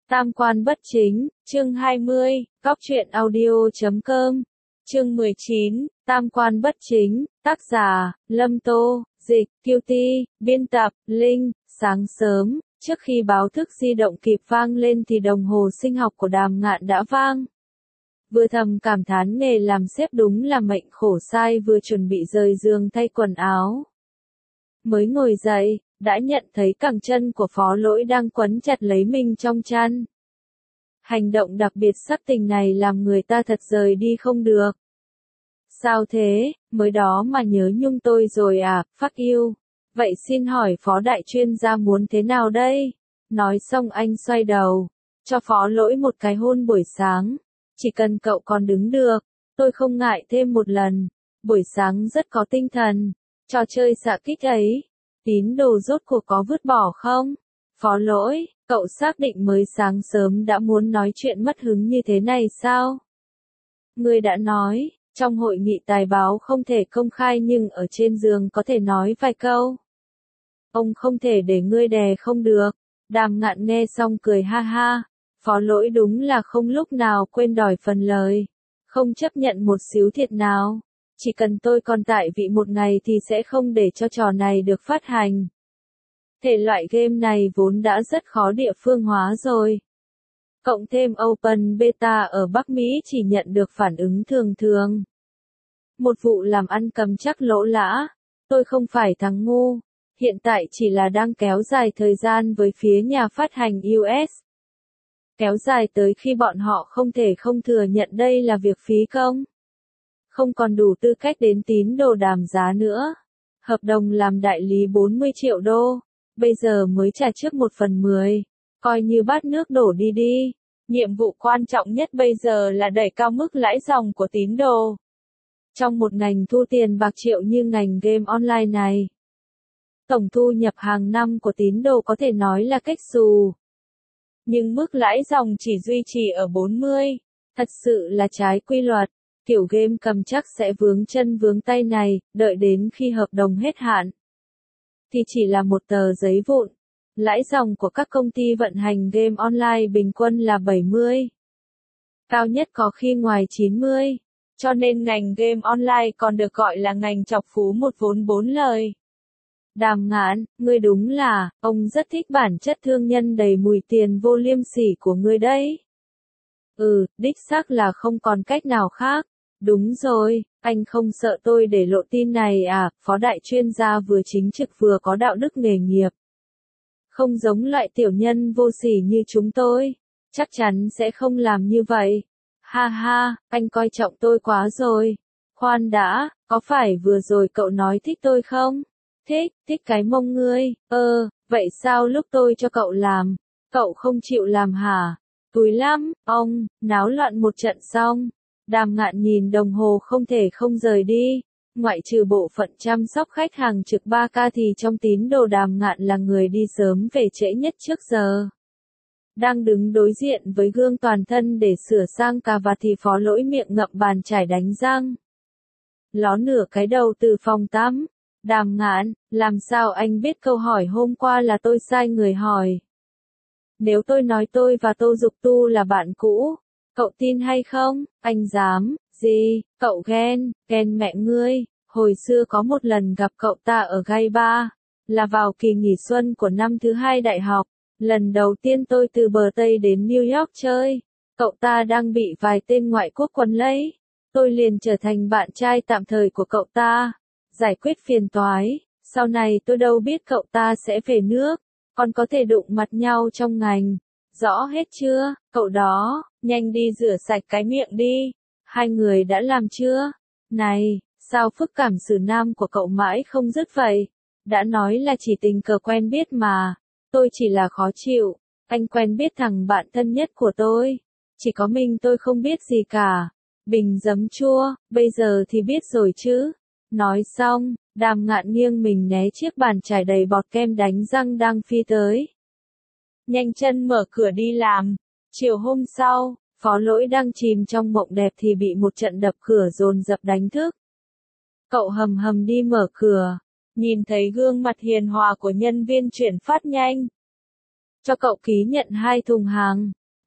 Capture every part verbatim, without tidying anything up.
Tam quan bất chính, chương hai mươi, góc truyện audio chấm com, chương mười chín, Tam quan bất chính, tác giả, Lâm Tô, dịch, Kiêu Ti, biên tập, Linh. Sáng sớm, trước khi báo thức di động kịp vang lên thì đồng hồ sinh học của Đàm Ngạn đã vang. Vừa thầm cảm thán nghề làm sếp đúng là mệnh khổ sai, vừa chuẩn bị rời giường thay quần áo. Mới ngồi dậy, đã nhận thấy cẳng chân của Phó Lỗi đang quấn chặt lấy mình trong chăn. Hành động đặc biệt sắc tình này làm người ta thật rời đi không được. Sao thế, mới đó mà nhớ nhung tôi rồi à, fuck you. Vậy xin hỏi Phó đại chuyên gia muốn thế nào đây? Nói xong anh xoay đầu, cho Phó Lỗi một cái hôn buổi sáng. Chỉ cần cậu còn đứng được, tôi không ngại thêm một lần. Buổi sáng rất có tinh thần, trò chơi xạ kích ấy. Tín đồ rốt cuộc có vứt bỏ không? Phó Lỗi, cậu xác định mới sáng sớm đã muốn nói chuyện mất hứng như thế này sao? Ngươi đã nói, trong hội nghị tài báo không thể công khai nhưng ở trên giường có thể nói vài câu. Ông không thể để ngươi đè không được. Đàm Ngạn nghe xong cười ha ha. Phó Lỗi đúng là không lúc nào quên đòi phần lời. Không chấp nhận một xíu thiệt nào. Chỉ cần tôi còn tại vị một ngày thì sẽ không để cho trò này được phát hành. Thể loại game này vốn đã rất khó địa phương hóa rồi. Cộng thêm Open Beta ở Bắc Mỹ chỉ nhận được phản ứng thường thường. Một vụ làm ăn cầm chắc lỗ lã. Tôi không phải thằng ngu. Hiện tại chỉ là đang kéo dài thời gian với phía nhà phát hành u ét. Kéo dài tới khi bọn họ không thể không thừa nhận đây là việc phí công. Không còn đủ tư cách đến tín đồ đàm giá nữa. Hợp đồng làm đại lý bốn mươi triệu đô. Bây giờ mới trả trước một phần mười. Coi như bát nước đổ đi đi. Nhiệm vụ quan trọng nhất bây giờ là đẩy cao mức lãi dòng của tín đồ. Trong một ngành thu tiền bạc triệu như ngành game online này. Tổng thu nhập hàng năm của tín đồ có thể nói là cách xù. Nhưng mức lãi dòng chỉ duy trì ở bốn mươi. Thật sự là trái quy luật. Kiểu game cầm chắc sẽ vướng chân vướng tay này, đợi đến khi hợp đồng hết hạn. Thì chỉ là một tờ giấy vụn. Lãi dòng của các công ty vận hành game online bình quân là bảy mươi. Cao nhất có khi ngoài chín mươi. Cho nên ngành game online còn được gọi là ngành chọc phú một vốn bốn lời. Đàm Ngạn, ngươi đúng là, ông rất thích bản chất thương nhân đầy mùi tiền vô liêm sỉ của ngươi đấy. Ừ, đích xác là không còn cách nào khác. Đúng rồi, anh không sợ tôi để lộ tin này à, Phó đại chuyên gia vừa chính trực vừa có đạo đức nghề nghiệp. Không giống loại tiểu nhân vô sỉ như chúng tôi, chắc chắn sẽ không làm như vậy. Ha ha, anh coi trọng tôi quá rồi. Khoan đã, có phải vừa rồi cậu nói thích tôi không? Thích, thích cái mông ngươi, ơ, vậy sao lúc tôi cho cậu làm, cậu không chịu làm hả? Túi lắm, ông, náo loạn một trận xong. Đàm Ngạn nhìn đồng hồ không thể không rời đi. Ngoại trừ bộ phận chăm sóc khách hàng trực ba ca thì trong tín đồ Đàm Ngạn là người đi sớm về trễ nhất trước giờ. Đang đứng đối diện với gương toàn thân để sửa sang cà vạt thì Phó Lỗi miệng ngậm bàn chải đánh răng. Ló nửa cái đầu từ phòng tắm. Đàm Ngạn, làm sao anh biết câu hỏi hôm qua là tôi sai người hỏi? Nếu tôi nói tôi và Tô Dục Tu là bạn cũ, cậu tin hay không? Anh dám, gì, cậu ghen, ghen mẹ ngươi. Hồi xưa có một lần gặp cậu ta ở Gai Ba, là vào kỳ nghỉ xuân của năm thứ hai đại học. Lần đầu tiên tôi từ bờ Tây đến New York chơi, cậu ta đang bị vài tên ngoại quốc quấn lấy. Tôi liền trở thành bạn trai tạm thời của cậu ta, giải quyết phiền toái. Sau này tôi đâu biết cậu ta sẽ về nước, còn có thể đụng mặt nhau trong ngành. Rõ hết chưa, cậu đó, nhanh đi rửa sạch cái miệng đi. Hai người đã làm chưa? Này, sao phức cảm xử nam của cậu mãi không dứt vậy? Đã nói là chỉ tình cờ quen biết mà. Tôi chỉ là khó chịu. Anh quen biết thằng bạn thân nhất của tôi. Chỉ có mình tôi không biết gì cả. Bình giấm chua, bây giờ thì biết rồi chứ. Nói xong, Đàm Ngạn nghiêng mình né chiếc bàn chải đầy bọt kem đánh răng đang phi tới. Nhanh chân mở cửa đi làm. Chiều hôm sau, Phó Lỗi đang chìm trong mộng đẹp thì bị một trận đập cửa dồn dập đánh thức. Cậu hầm hầm đi mở cửa, nhìn thấy gương mặt hiền hòa của nhân viên chuyển phát nhanh. Cho cậu ký nhận hai thùng hàng.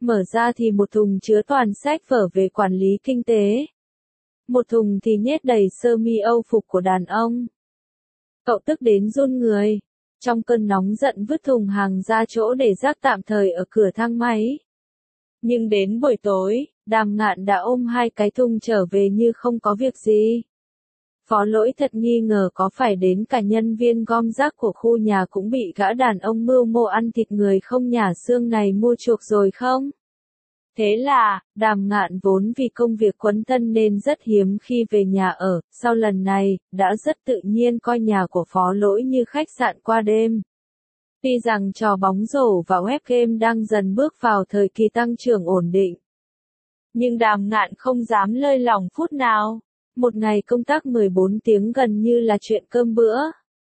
Mở ra thì một thùng chứa toàn sách vở về quản lý kinh tế. Một thùng thì nhét đầy sơ mi âu phục của đàn ông. Cậu tức đến run người. Trong cơn nóng giận vứt thùng hàng ra chỗ để rác tạm thời ở cửa thang máy. Nhưng đến buổi tối, Đàm Ngạn đã ôm hai cái thùng trở về như không có việc gì. Phó Lỗi thật nghi ngờ có phải đến cả nhân viên gom rác của khu nhà cũng bị gã đàn ông mưu mô ăn thịt người không nhả xương này mua chuộc rồi không? Thế là, Đàm Ngạn vốn vì công việc quấn thân nên rất hiếm khi về nhà ở, sau lần này, đã rất tự nhiên coi nhà của Phó Lỗi như khách sạn qua đêm. Tuy rằng trò bóng rổ và web game đang dần bước vào thời kỳ tăng trưởng ổn định. Nhưng Đàm Ngạn không dám lơi lỏng phút nào. Một ngày công tác mười bốn tiếng gần như là chuyện cơm bữa.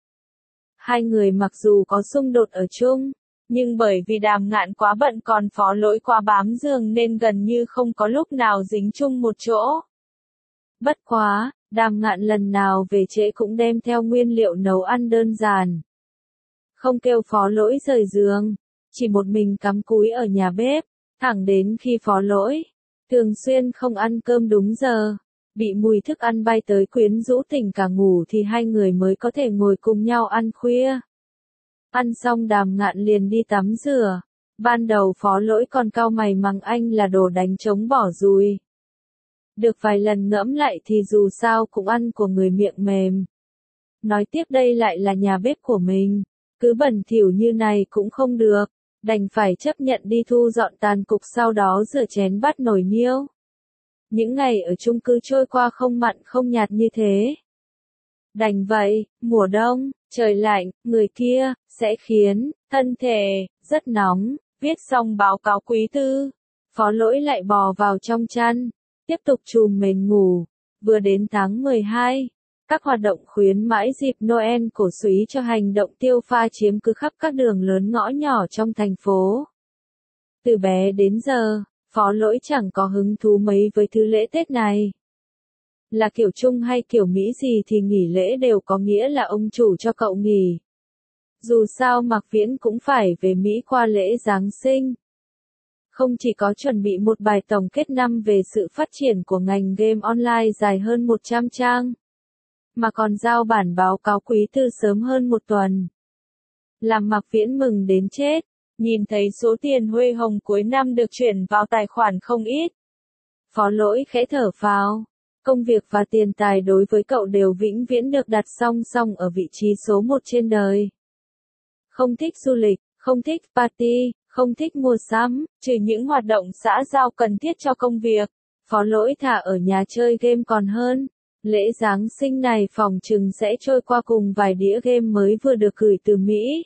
Hai người mặc dù có xung đột ở chung, nhưng bởi vì Đàm Ngạn quá bận còn Phó Lỗi quá bám giường nên gần như không có lúc nào dính chung một chỗ. Bất quá, Đàm Ngạn lần nào về trễ cũng đem theo nguyên liệu nấu ăn đơn giản. Không kêu Phó Lỗi rời giường, chỉ một mình cắm cúi ở nhà bếp, thẳng đến khi Phó Lỗi thường xuyên không ăn cơm đúng giờ, bị mùi thức ăn bay tới quyến rũ tỉnh cả ngủ thì hai người mới có thể ngồi cùng nhau ăn khuya. Ăn xong Đàm Ngạn liền đi tắm rửa. Ban đầu Phó Lỗi còn cau mày mắng anh là đồ đánh trống bỏ dùi. Được vài lần ngẫm lại thì dù sao cũng ăn của người miệng mềm. Nói tiếp đây lại là nhà bếp của mình, cứ bẩn thỉu như này cũng không được, đành phải chấp nhận đi thu dọn tàn cục sau đó rửa chén bát nồi niêu. Những ngày ở chung cư trôi qua không mặn không nhạt như thế. Đành vậy, mùa đông, trời lạnh, người kia, sẽ khiến, thân thể, rất nóng, viết xong báo cáo quý tư. Phó Lỗi lại bò vào trong chăn, tiếp tục trùm mền ngủ. Vừa đến tháng mười hai, các hoạt động khuyến mãi dịp Noel cổ súy cho hành động tiêu pha chiếm cứ khắp các đường lớn ngõ nhỏ trong thành phố. Từ bé đến giờ, Phó Lỗi chẳng có hứng thú mấy với thứ lễ Tết này. Là kiểu Trung hay kiểu Mỹ gì thì nghỉ lễ đều có nghĩa là ông chủ cho cậu nghỉ. Dù sao Mạc Viễn cũng phải về Mỹ qua lễ Giáng sinh. Không chỉ có chuẩn bị một bài tổng kết năm về sự phát triển của ngành game online dài hơn một trăm trang, mà còn giao bản báo cáo quý tư sớm hơn một tuần. Làm Mạc Viễn mừng đến chết, nhìn thấy số tiền huê hồng cuối năm được chuyển vào tài khoản không ít. Phó Lỗi khẽ thở phào. Công việc và tiền tài đối với cậu đều vĩnh viễn được đặt song song ở vị trí số một trên đời. Không thích du lịch, không thích party, không thích mua sắm, trừ những hoạt động xã giao cần thiết cho công việc. Phó Lỗi thà ở nhà chơi game còn hơn. Lễ Giáng sinh này phòng chừng sẽ trôi qua cùng vài đĩa game mới vừa được gửi từ Mỹ.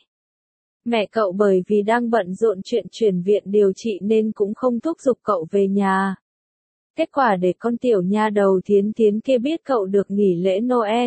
Mẹ cậu bởi vì đang bận rộn chuyện chuyển viện điều trị nên cũng không thúc giục cậu về nhà. Kết quả để con tiểu nha đầu Thiến Thiến kia biết cậu được nghỉ lễ Noel.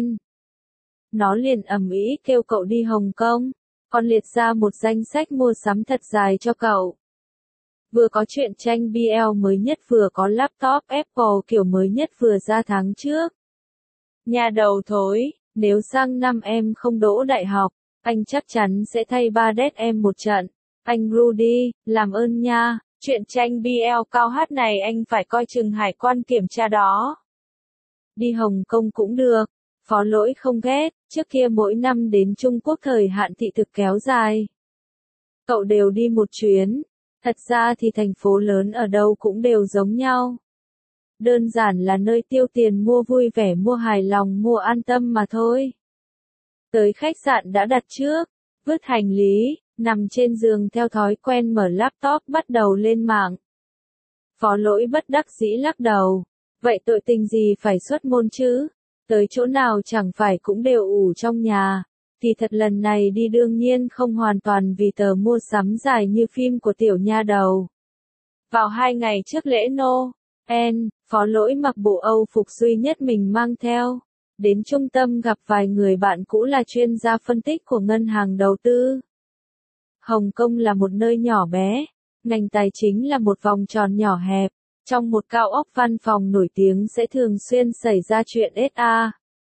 Nó liền ầm ĩ kêu cậu đi Hồng Kông, còn liệt ra một danh sách mua sắm thật dài cho cậu. Vừa có truyện tranh bê lờ mới nhất vừa có laptop Apple kiểu mới nhất vừa ra tháng trước. Nha đầu thối, nếu sang năm em không đỗ đại học, anh chắc chắn sẽ thay ba đét em một trận. Anh Rudy, làm ơn nha. Chuyện tranh bê lờ cao hát này anh phải coi chừng hải quan kiểm tra đó. Đi Hồng Kông cũng được, Phó Lỗi không ghét, trước kia mỗi năm đến Trung Quốc thời hạn thị thực kéo dài. Cậu đều đi một chuyến, thật ra thì thành phố lớn ở đâu cũng đều giống nhau. Đơn giản là nơi tiêu tiền mua vui vẻ mua hài lòng mua an tâm mà thôi. Tới khách sạn đã đặt trước, vứt hành lý. Nằm trên giường theo thói quen mở laptop bắt đầu lên mạng. Phó Lỗi bất đắc dĩ lắc đầu. Vậy tội tình gì phải xuất môn chứ? Tới chỗ nào chẳng phải cũng đều ủ trong nhà. Thì thật lần này đi đương nhiên không hoàn toàn vì tờ mua sắm dài như phim của tiểu nha đầu. Vào hai ngày trước lễ Noel, Phó Lỗi mặc bộ Âu phục duy nhất mình mang theo. Đến trung tâm gặp vài người bạn cũ là chuyên gia phân tích của ngân hàng đầu tư. Hồng Kông là một nơi nhỏ bé, ngành tài chính là một vòng tròn nhỏ hẹp, trong một cao ốc văn phòng nổi tiếng sẽ thường xuyên xảy ra chuyện ét a.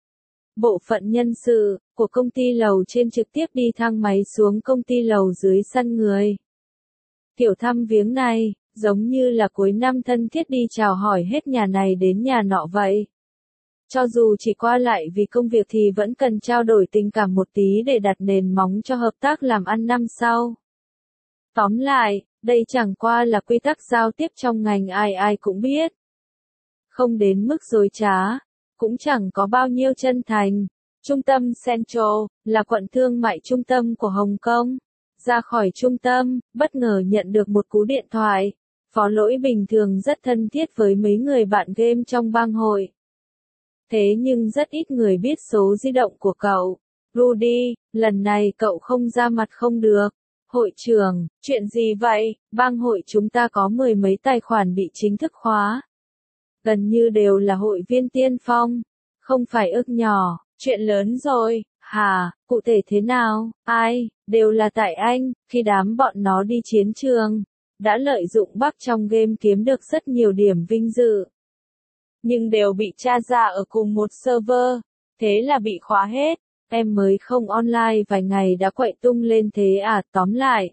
Bộ phận nhân sự của công ty lầu trên trực tiếp đi thang máy xuống công ty lầu dưới săn người. Kiểu thăm viếng này, giống như là cuối năm thân thiết đi chào hỏi hết nhà này đến nhà nọ vậy. Cho dù chỉ qua lại vì công việc thì vẫn cần trao đổi tình cảm một tí để đặt nền móng cho hợp tác làm ăn năm sau. Tóm lại, đây chẳng qua là quy tắc giao tiếp trong ngành ai ai cũng biết. Không đến mức dối trá, cũng chẳng có bao nhiêu chân thành. Trung tâm Central, là quận thương mại trung tâm của Hồng Kông. Ra khỏi trung tâm, bất ngờ nhận được một cú điện thoại. Phó Lỗi bình thường rất thân thiết với mấy người bạn game trong bang hội. Thế nhưng rất ít người biết số di động của cậu. Rudy, lần này cậu không ra mặt không được. Hội trưởng, chuyện gì vậy? Bang hội chúng ta có mười mấy tài khoản bị chính thức khóa. Gần như đều là hội viên tiên phong. Không phải ức nhỏ, chuyện lớn rồi. Hả, cụ thể thế nào? Ai? Đều là tại anh, khi đám bọn nó đi chiến trường. Đã lợi dụng bug trong game kiếm được rất nhiều điểm vinh dự. Nhưng đều bị tra ra ở cùng một server. Thế là bị khóa hết. Em mới không online vài ngày đã quậy tung lên thế à, tóm lại.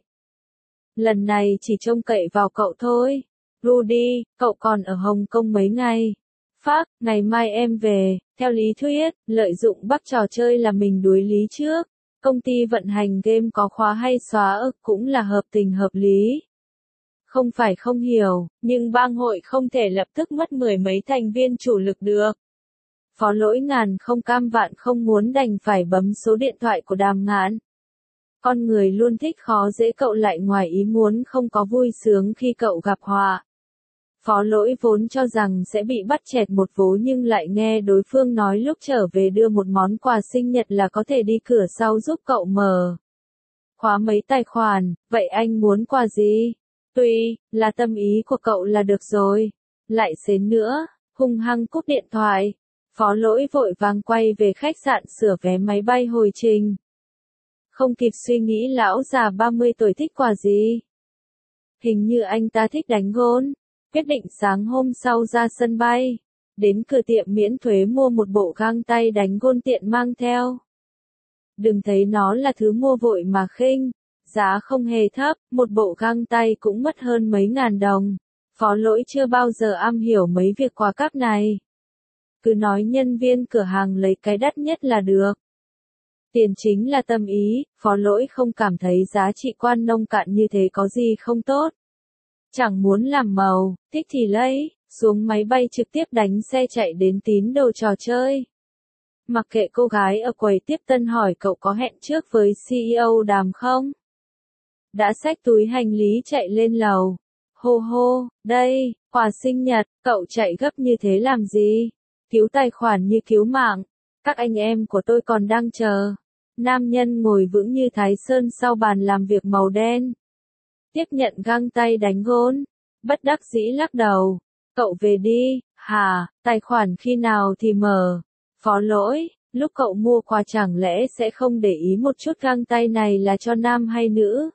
Lần này chỉ trông cậy vào cậu thôi. Rudy, cậu còn ở Hồng Kông mấy ngày? Phác, ngày mai em về. Theo lý thuyết, lợi dụng bug trò chơi là mình đuối lý trước. Công ty vận hành game có khóa hay xóa ức cũng là hợp tình hợp lý. Không phải không hiểu, nhưng bang hội không thể lập tức mất mười mấy thành viên chủ lực được. Phó Lỗi ngàn không cam vạn không muốn đành phải bấm số điện thoại của Đàm Ngạn. Con người luôn thích khó dễ, cậu lại ngoài ý muốn không có vui sướng khi cậu gặp họa. Phó Lỗi vốn cho rằng sẽ bị bắt chẹt một vố nhưng lại nghe đối phương nói lúc trở về đưa một món quà sinh nhật là có thể đi cửa sau giúp cậu mở khóa mấy tài khoản. Vậy anh muốn quà gì? Tuy là tâm ý của cậu là được rồi. Lại xến nữa, hung hăng cúp điện thoại. Phó Lỗi vội vàng quay về khách sạn sửa vé máy bay hồi trình. Không kịp suy nghĩ lão già ba mươi tuổi thích quà gì. Hình như anh ta thích đánh gôn. Quyết định sáng hôm sau ra sân bay. Đến cửa tiệm miễn thuế mua một bộ găng tay đánh gôn tiện mang theo. Đừng thấy nó là thứ mua vội mà khinh. Giá không hề thấp, một bộ găng tay cũng mất hơn mấy ngàn đồng. Phó Lỗi chưa bao giờ am hiểu mấy việc quà cáp này. Cứ nói nhân viên cửa hàng lấy cái đắt nhất là được. Tiền chính là tâm ý, Phó Lỗi không cảm thấy giá trị quan nông cạn như thế có gì không tốt. Chẳng muốn làm màu, thích thì lấy, xuống máy bay trực tiếp đánh xe chạy đến tín đồ trò chơi. Mặc kệ cô gái ở quầy tiếp tân hỏi cậu có hẹn trước với xê e ô Đàm không? Đã xách túi hành lý chạy lên lầu. Hô hô, đây, quà sinh nhật, cậu chạy gấp như thế làm gì? Cứu tài khoản như cứu mạng. Các anh em của tôi còn đang chờ. Nam nhân ngồi vững như Thái Sơn sau bàn làm việc màu đen. Tiếp nhận găng tay đánh gôn. Bất đắc dĩ lắc đầu. Cậu về đi, hả, tài khoản khi nào thì mở. Phó Lỗi, lúc cậu mua quà chẳng lẽ sẽ không để ý một chút găng tay này là cho nam hay nữ?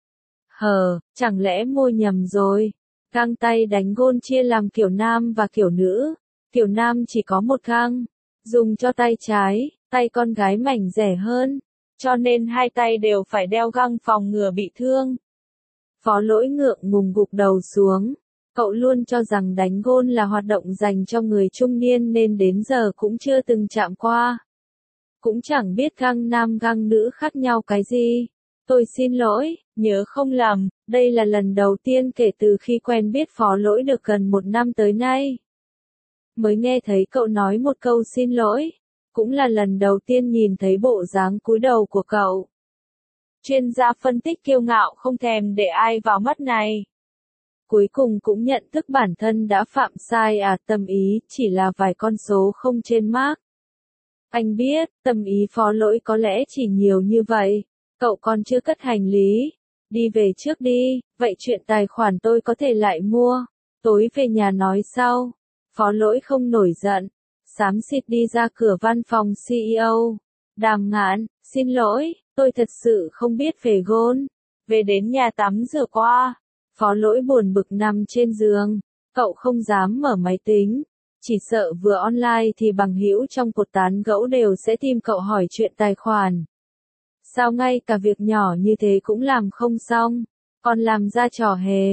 Hờ, chẳng lẽ mua nhầm rồi? Găng tay đánh gôn chia làm kiểu nam và kiểu nữ. Kiểu nam chỉ có một găng, dùng cho tay trái, tay con gái mảnh rẻ hơn, cho nên hai tay đều phải đeo găng phòng ngừa bị thương. Phó Lỗi ngượng ngùng gục đầu xuống, cậu luôn cho rằng đánh gôn là hoạt động dành cho người trung niên nên đến giờ cũng chưa từng chạm qua. Cũng chẳng biết găng nam găng nữ khác nhau cái gì. Tôi xin lỗi, nhớ không lầm, đây là lần đầu tiên kể từ khi quen biết Phó Lỗi được gần một năm tới nay. Mới nghe thấy cậu nói một câu xin lỗi, cũng là lần đầu tiên nhìn thấy bộ dáng cúi đầu của cậu. Chuyên gia phân tích kiêu ngạo không thèm để ai vào mắt này. Cuối cùng cũng nhận thức bản thân đã phạm sai à, tâm ý chỉ là vài con số không trên mác. Anh biết, tâm ý Phó Lỗi có lẽ chỉ nhiều như vậy, cậu còn chưa cất hành lý. Đi về trước đi, vậy chuyện tài khoản tôi có thể lại mua, tối về nhà nói sau. Phó Lỗi không nổi giận, xám xịt đi ra cửa văn phòng xê e ô. Đàm Ngạn, xin lỗi, tôi thật sự không biết về gôn. Về đến nhà tắm rửa qua. Phó Lỗi buồn bực nằm trên giường, cậu không dám mở máy tính. Chỉ sợ vừa online thì bằng hữu trong cuộc tán gẫu đều sẽ tìm cậu hỏi chuyện tài khoản. Sao ngay cả việc nhỏ như thế cũng làm không xong, còn làm ra trò hề.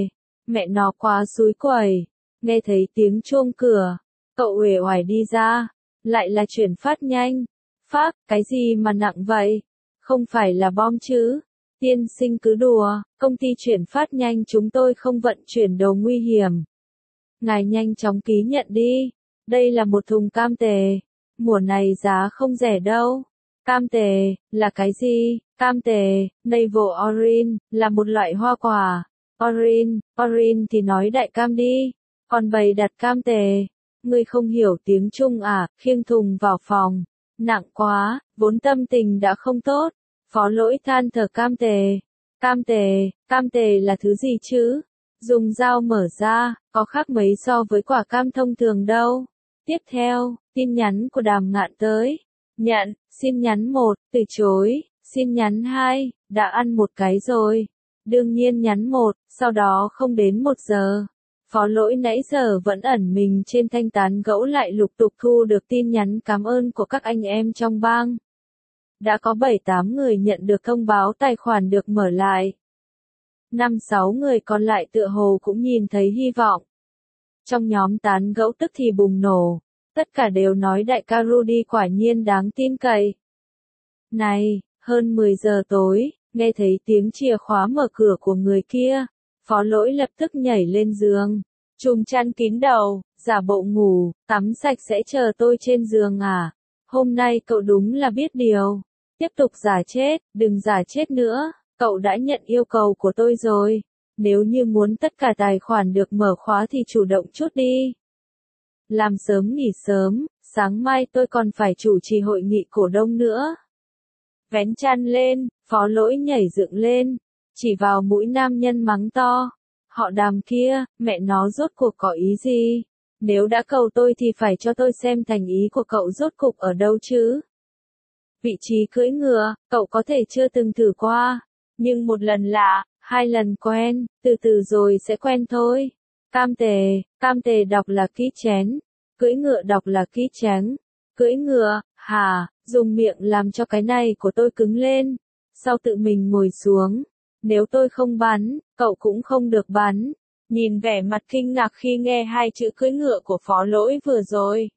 mẹ nó quá xúi quẩy. Nghe thấy tiếng chuông cửa, cậu uể oải đi ra, lại là chuyển phát nhanh. Phác, cái gì mà nặng vậy? Không phải là bom chứ? Tiên sinh cứ đùa, công ty chuyển phát nhanh chúng tôi không vận chuyển đồ nguy hiểm. Ngài nhanh chóng ký nhận đi, đây là một thùng cam tề, mùa này giá không rẻ đâu. Cam tề, là cái gì? Cam tề, navel orange, là một loại hoa quả. Orange, orange thì nói đại cam đi, còn bày đặt cam tề. Ngươi không hiểu tiếng Trung à, khiêng thùng vào phòng. Nặng quá, vốn tâm tình đã không tốt. Phó Lỗi than thở cam tề. Cam tề, cam tề là thứ gì chứ? Dùng dao mở ra, có khác mấy so với quả cam thông thường đâu. Tiếp theo, tin nhắn của Đàm Ngạn tới. Nhận, xin nhắn một, từ chối, xin nhắn hai, đã ăn một cái rồi. Đương nhiên nhắn một, sau đó không đến một giờ. Phó Lỗi nãy giờ vẫn ẩn mình trên thanh tán gẫu lại lục tục thu được tin nhắn cảm ơn của các anh em trong bang. Đã có bảy tám người nhận được thông báo tài khoản được mở lại. năm sáu người còn lại tựa hồ cũng nhìn thấy hy vọng. Trong nhóm tán gẫu tức thì bùng nổ. Tất cả đều nói đại ca Rudy quả nhiên đáng tin cậy. Này, hơn mười giờ tối, nghe thấy tiếng chìa khóa mở cửa của người kia. Phó Lỗi lập tức nhảy lên giường. Trùm chăn kín đầu, giả bộ ngủ, tắm sạch sẽ chờ tôi trên giường à. Hôm nay cậu đúng là biết điều. Tiếp tục giả chết, đừng giả chết nữa. Cậu đã nhận yêu cầu của tôi rồi. Nếu như muốn tất cả tài khoản được mở khóa thì chủ động chút đi. Làm sớm nghỉ sớm, sáng mai tôi còn phải chủ trì hội nghị cổ đông nữa. Vén chăn lên, Phó Lỗi nhảy dựng lên, chỉ vào mũi nam nhân mắng to. Họ Đàm kia, mẹ nó rốt cuộc có ý gì? Nếu đã cầu tôi thì phải cho tôi xem thành ý của cậu rốt cục ở đâu chứ? Vị trí cưỡi ngựa, cậu có thể chưa từng thử qua. Nhưng một lần lạ, hai lần quen, từ từ rồi sẽ quen thôi. Cam tề, cam tề đọc là ký chén. Cưỡi ngựa đọc là ký chén. Cưỡi ngựa, hả, dùng miệng làm cho cái này của tôi cứng lên. Sau tự mình ngồi xuống. Nếu tôi không bắn, cậu cũng không được bắn. Nhìn vẻ mặt kinh ngạc khi nghe hai chữ cưỡi ngựa của Phó Lỗi vừa rồi.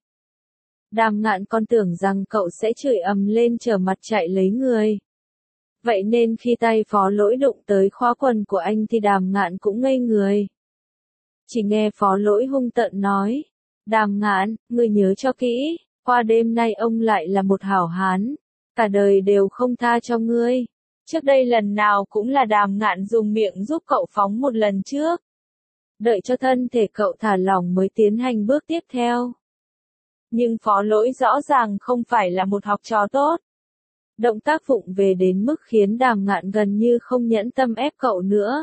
Đàm Ngạn còn tưởng rằng cậu sẽ chửi ầm lên trở mặt chạy lấy người. Vậy nên khi tay Phó Lỗi đụng tới khóa quần của anh thì Đàm Ngạn cũng ngây người. Chỉ nghe Phó Lỗi hung tợn nói. Đàm Ngạn, ngươi nhớ cho kỹ, qua đêm nay ông lại là một hảo hán. Cả đời đều không tha cho ngươi. Trước đây lần nào cũng là Đàm Ngạn dùng miệng giúp cậu phóng một lần trước. Đợi cho thân thể cậu thả lỏng mới tiến hành bước tiếp theo. Nhưng Phó Lỗi rõ ràng không phải là một học trò tốt. Động tác vụng về đến mức khiến Đàm Ngạn gần như không nhẫn tâm ép cậu nữa.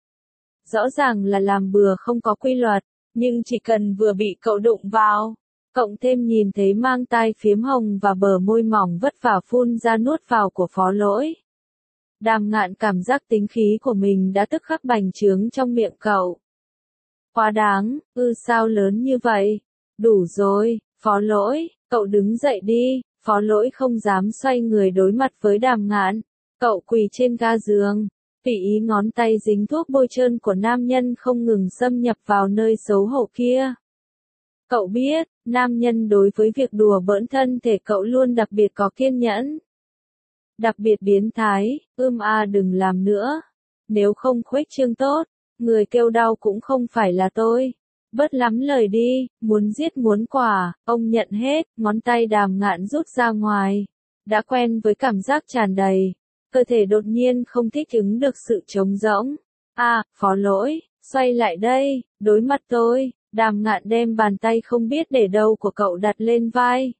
Rõ ràng là làm bừa không có quy luật, nhưng chỉ cần vừa bị cậu đụng vào, cộng thêm nhìn thấy mang tai phiếm hồng và bờ môi mỏng vất vả phun ra nuốt vào của Phó Lỗi. Đàm Ngạn cảm giác tính khí của mình đã tức khắc bành trướng trong miệng cậu. Quá đáng, ư sao lớn như vậy? Đủ rồi, Phó Lỗi, cậu đứng dậy đi. Phó Lỗi không dám xoay người đối mặt với Đàm Ngạn. Cậu quỳ trên ga giường, tùy ý ngón tay dính thuốc bôi trơn của nam nhân không ngừng xâm nhập vào nơi xấu hổ kia. Cậu biết, nam nhân đối với việc đùa bỡn thân thể cậu luôn đặc biệt có kiên nhẫn. Đặc biệt biến thái, ưm a đừng làm nữa. Nếu không khuếch trương tốt, người kêu đau cũng không phải là tôi. Bớt lắm lời đi, muốn giết muốn quả, ông nhận hết, ngón tay Đàm Ngạn rút ra ngoài. Đã quen với cảm giác tràn đầy, cơ thể đột nhiên không thích ứng được sự trống rỗng. À, Phó Lỗi, xoay lại đây, đối mặt tôi. Đàm Ngạn đem bàn tay không biết để đâu của cậu đặt lên vai.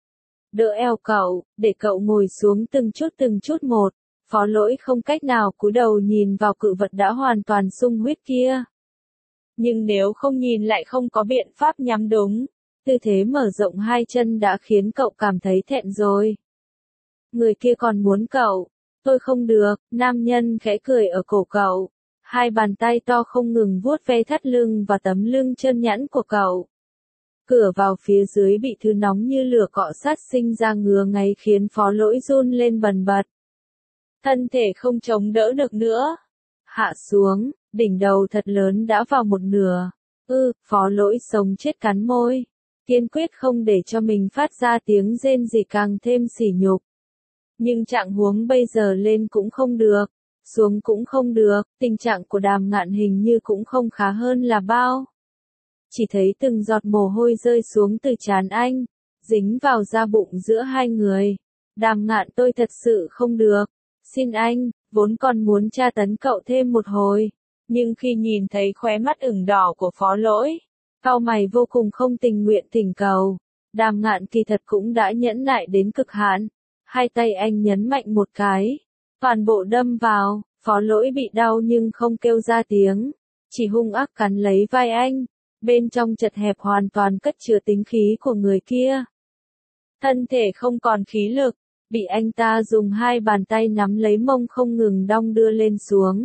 Đỡ eo cậu, để cậu ngồi xuống từng chút từng chút một. Phó Lỗi không cách nào cúi đầu nhìn vào cự vật đã hoàn toàn sung huyết kia. Nhưng nếu không nhìn lại không có biện pháp nhắm đúng. Tư thế mở rộng hai chân đã khiến cậu cảm thấy thẹn rồi. Người kia còn muốn cậu. Tôi không được, nam nhân khẽ cười ở cổ cậu. Hai bàn tay to không ngừng vuốt ve thắt lưng và tấm lưng trơn nhẵn của cậu. Cửa vào phía dưới bị thứ nóng như lửa cọ sát sinh ra ngứa ngáy khiến Phó Lỗi run lên bần bật. Thân thể không chống đỡ được nữa. Hạ xuống, đỉnh đầu thật lớn đã vào một nửa. Ư, Phó Lỗi sống chết cắn môi, kiên quyết không để cho mình phát ra tiếng rên gì càng thêm sỉ nhục. Nhưng trạng huống bây giờ lên cũng không được, xuống cũng không được, tình trạng của Đàm Ngạn hình như cũng không khá hơn là bao. Chỉ thấy từng giọt mồ hôi rơi xuống từ trán anh, dính vào da bụng giữa hai người. Đàm Ngạn, tôi thật sự không được. Xin anh, vốn còn muốn tra tấn cậu thêm một hồi. Nhưng khi nhìn thấy khóe mắt ửng đỏ của Phó Lỗi, cau mày vô cùng không tình nguyện thỉnh cầu. Đàm Ngạn kỳ thật cũng đã nhẫn nại đến cực hạn. Hai tay anh nhấn mạnh một cái, toàn bộ đâm vào. Phó Lỗi bị đau nhưng không kêu ra tiếng, chỉ hung ác cắn lấy vai anh. Bên trong chật hẹp hoàn toàn cất chứa tính khí của người kia. Thân thể không còn khí lực, bị anh ta dùng hai bàn tay nắm lấy mông không ngừng đong đưa lên xuống.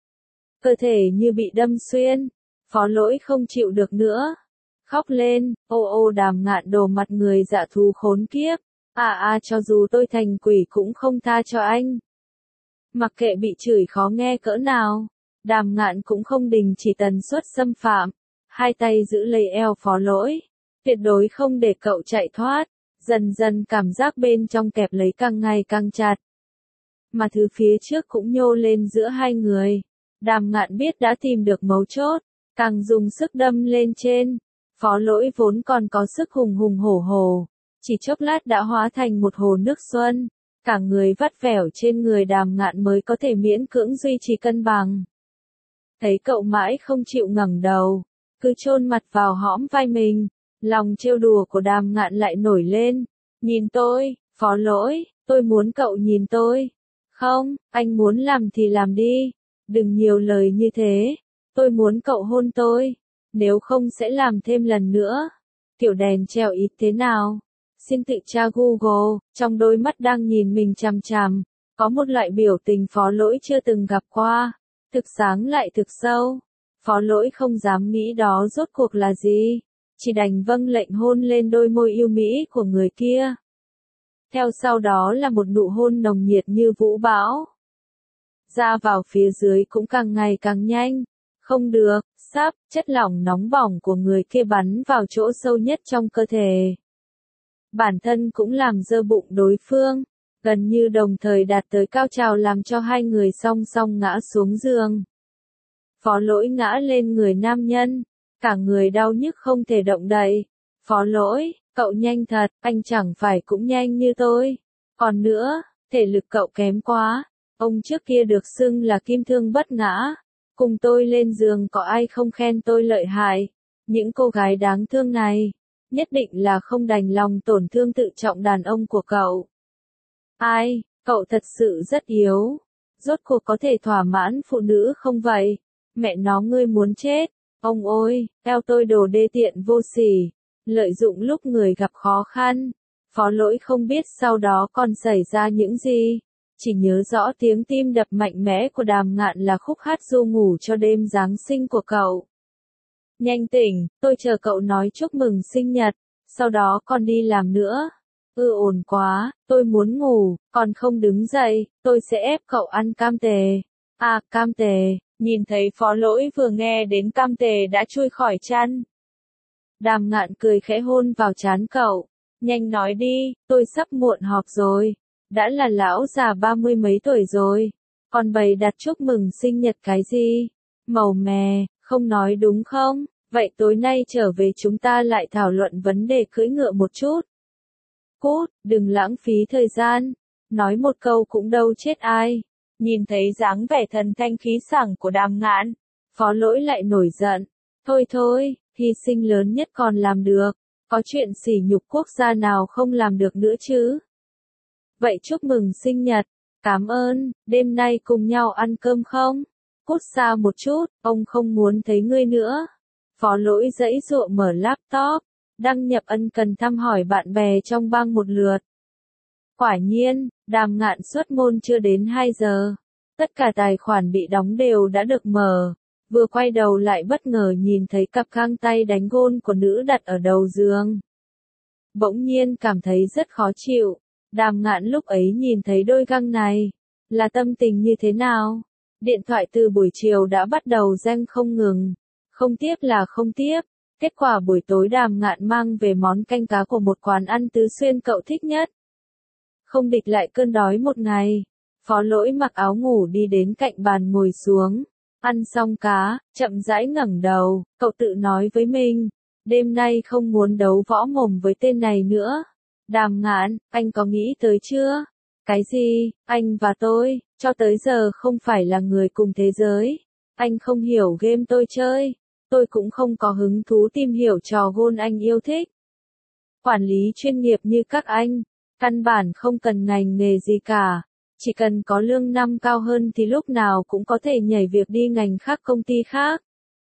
Cơ thể như bị đâm xuyên, Phó Lỗi không chịu được nữa. Khóc lên, ô ô Đàm Ngạn đồ mặt người dạ thú khốn kiếp. À à cho dù tôi thành quỷ cũng không tha cho anh. Mặc kệ bị chửi khó nghe cỡ nào, Đàm Ngạn cũng không đình chỉ tần suất xâm phạm. Hai tay giữ lấy eo Phó Lỗi, tuyệt đối không để cậu chạy thoát. Dần dần cảm giác bên trong kẹp lấy càng ngày càng chặt. Mà thứ phía trước cũng nhô lên giữa hai người. Đàm Ngạn biết đã tìm được mấu chốt, càng dùng sức đâm lên trên. Phó Lỗi vốn còn có sức hùng hùng hổ hổ, chỉ chốc lát đã hóa thành một hồ nước xuân. Cả người vắt vẻo trên người Đàm Ngạn mới có thể miễn cưỡng duy trì cân bằng. Thấy cậu mãi không chịu ngẩng đầu, cứ chôn mặt vào hõm vai mình, lòng trêu đùa của Đàm Ngạn lại nổi lên. Nhìn tôi, Phó Lỗi, tôi muốn cậu nhìn tôi. Không, anh muốn làm thì làm đi. Đừng nhiều lời như thế. Tôi muốn cậu hôn tôi. Nếu không sẽ làm thêm lần nữa. Tiểu đèn treo ít thế nào? Xin tự tra Google, trong đôi mắt đang nhìn mình chằm chằm. Có một loại biểu tình Phó Lỗi chưa từng gặp qua. Thực sáng lại thực sâu. Phó Lỗi không dám nghĩ đó rốt cuộc là gì. Chỉ đành vâng lệnh hôn lên đôi môi yêu mỹ của người kia. Theo sau đó là một nụ hôn nồng nhiệt như vũ bão. Ra vào phía dưới cũng càng ngày càng nhanh. Không được, sắp, chất lỏng nóng bỏng của người kia bắn vào chỗ sâu nhất trong cơ thể. Bản thân cũng làm dơ bụng đối phương, gần như đồng thời đạt tới cao trào làm cho hai người song song ngã xuống giường. Phó Lỗi ngã lên người nam nhân. Cả người đau nhức không thể động đậy. Phó Lỗi, cậu nhanh thật, anh chẳng phải cũng nhanh như tôi. Còn nữa, thể lực cậu kém quá. Ông trước kia được xưng là kim thương bất ngã. Cùng tôi lên giường có ai không khen tôi lợi hại. Những cô gái đáng thương này, nhất định là không đành lòng tổn thương tự trọng đàn ông của cậu. Ai, cậu thật sự rất yếu. Rốt cuộc có thể thỏa mãn phụ nữ không vậy? Mẹ nó ngươi muốn chết. Ông ôi, eo tôi đồ đê tiện vô sỉ, lợi dụng lúc người gặp khó khăn. Phó Lỗi không biết sau đó còn xảy ra những gì, chỉ nhớ rõ tiếng tim đập mạnh mẽ của Đàm Ngạn là khúc hát ru ngủ cho đêm Giáng sinh của cậu. Nhanh tỉnh, tôi chờ cậu nói chúc mừng sinh nhật, sau đó còn đi làm nữa. Ừ ổn quá, tôi muốn ngủ, còn không đứng dậy, tôi sẽ ép cậu ăn cam tề. À, cam tề. Nhìn thấy Phó Lỗi vừa nghe đến cam tề đã chui khỏi chăn. Đàm Ngạn cười khẽ hôn vào trán cậu. Nhanh nói đi, tôi sắp muộn họp rồi. Đã là lão già ba mươi mấy tuổi rồi. Còn bày đặt chúc mừng sinh nhật cái gì? Màu mè, không nói đúng không? Vậy tối nay trở về chúng ta lại thảo luận vấn đề cưỡi ngựa một chút. Cút, đừng lãng phí thời gian. Nói một câu cũng đâu chết ai. Nhìn thấy dáng vẻ thần thanh khí sảng của Đàm Ngạn, Phó Lỗi lại nổi giận. Thôi thôi, hy sinh lớn nhất còn làm được. Có chuyện sỉ nhục quốc gia nào không làm được nữa chứ? Vậy chúc mừng sinh nhật. Cảm ơn, đêm nay cùng nhau ăn cơm không? Cút xa một chút, ông không muốn thấy ngươi nữa. Phó Lỗi giãy giụa mở laptop, đăng nhập ân cần thăm hỏi bạn bè trong bang một lượt. Quả nhiên, Đàm Ngạn xuất môn chưa đến hai giờ. Tất cả tài khoản bị đóng đều đã được mở. Vừa quay đầu lại bất ngờ nhìn thấy cặp găng tay đánh gôn của nữ đặt ở đầu giường. Bỗng nhiên cảm thấy rất khó chịu. Đàm Ngạn lúc ấy nhìn thấy đôi găng này, là tâm tình như thế nào? Điện thoại từ buổi chiều đã bắt đầu reng không ngừng. Không tiếp là không tiếp. Kết quả buổi tối Đàm Ngạn mang về món canh cá của một quán ăn Tứ Xuyên cậu thích nhất. Không địch lại cơn đói một ngày. Phó Lỗi mặc áo ngủ đi đến cạnh bàn ngồi xuống. Ăn xong cá, chậm rãi ngẩng đầu, cậu tự nói với mình. Đêm nay không muốn đấu võ mồm với tên này nữa. Đàm Ngạn, anh có nghĩ tới chưa? Cái gì, anh và tôi, cho tới giờ không phải là người cùng thế giới. Anh không hiểu game tôi chơi. Tôi cũng không có hứng thú tìm hiểu trò gôn anh yêu thích. Quản lý chuyên nghiệp như các anh, căn bản không cần ngành nghề gì cả. Chỉ cần có lương năm cao hơn thì lúc nào cũng có thể nhảy việc đi ngành khác công ty khác.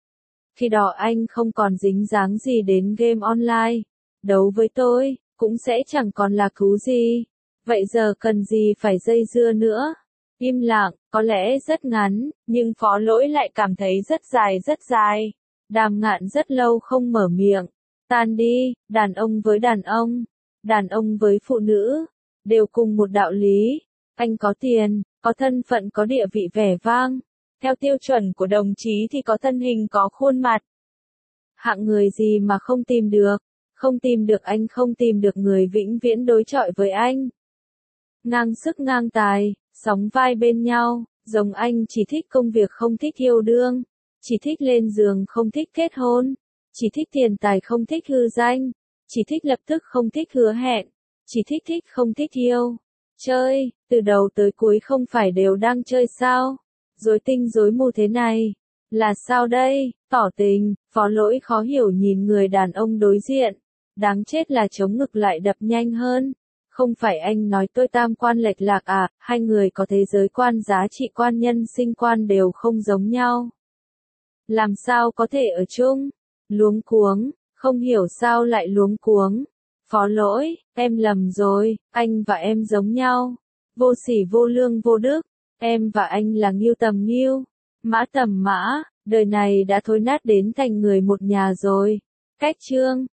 Khi đó anh không còn dính dáng gì đến game online. Đấu với tôi, cũng sẽ chẳng còn là cứu gì. Vậy giờ cần gì phải dây dưa nữa? Im lặng, có lẽ rất ngắn, nhưng Phó Lỗi lại cảm thấy rất dài rất dài. Đàm Ngạn rất lâu không mở miệng. Tan đi, đàn ông với đàn ông, đàn ông với phụ nữ, đều cùng một đạo lý. Anh có tiền, có thân phận, có địa vị vẻ vang. Theo tiêu chuẩn của đồng chí thì có thân hình, có khuôn mặt. Hạng người gì mà không tìm được? Không tìm được anh, không tìm được người vĩnh viễn đối chọi với anh. Ngang sức ngang tài, sóng vai bên nhau, giống anh chỉ thích công việc không thích yêu đương. Chỉ thích lên giường không thích kết hôn. Chỉ thích tiền tài không thích hư danh. Chỉ thích lập tức không thích hứa hẹn. Chỉ thích thích không thích yêu. Chơi, từ đầu tới cuối không phải đều đang chơi sao? Rối tinh rối mù thế này. Là sao đây? Tỏ tình, Phó Lỗi khó hiểu nhìn người đàn ông đối diện. Đáng chết là chống ngực lại đập nhanh hơn. Không phải anh nói tôi tam quan lệch lạc à, hai người có thế giới quan, giá trị quan, nhân sinh quan đều không giống nhau. Làm sao có thể ở chung? Luống cuống, không hiểu sao lại luống cuống. Phó Lỗi, em lầm rồi, anh và em giống nhau. Vô sỉ vô lương vô đức, em và anh là Ngưu tầm Ngưu, Mã tầm Mã, đời này đã thối nát đến thành người một nhà rồi. Cách chương